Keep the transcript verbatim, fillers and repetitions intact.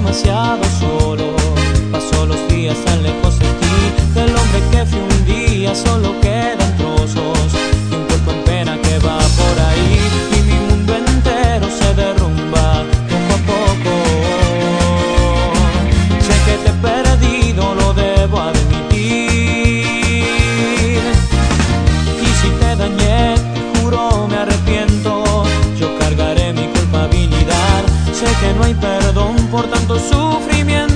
demasiado solo. Paso los días tan lejos de ti, del hombre que fui un día solo quedan trozos y un cuerpo en pena que va por ahí, y mi mundo entero se derrumba poco a poco. Sé que te he perdido, lo debo admitir, y si te dañé, te juro me arrepiento. Yo cargaré mi culpabilidad, sé que no hay perdón por tanto sufrimiento.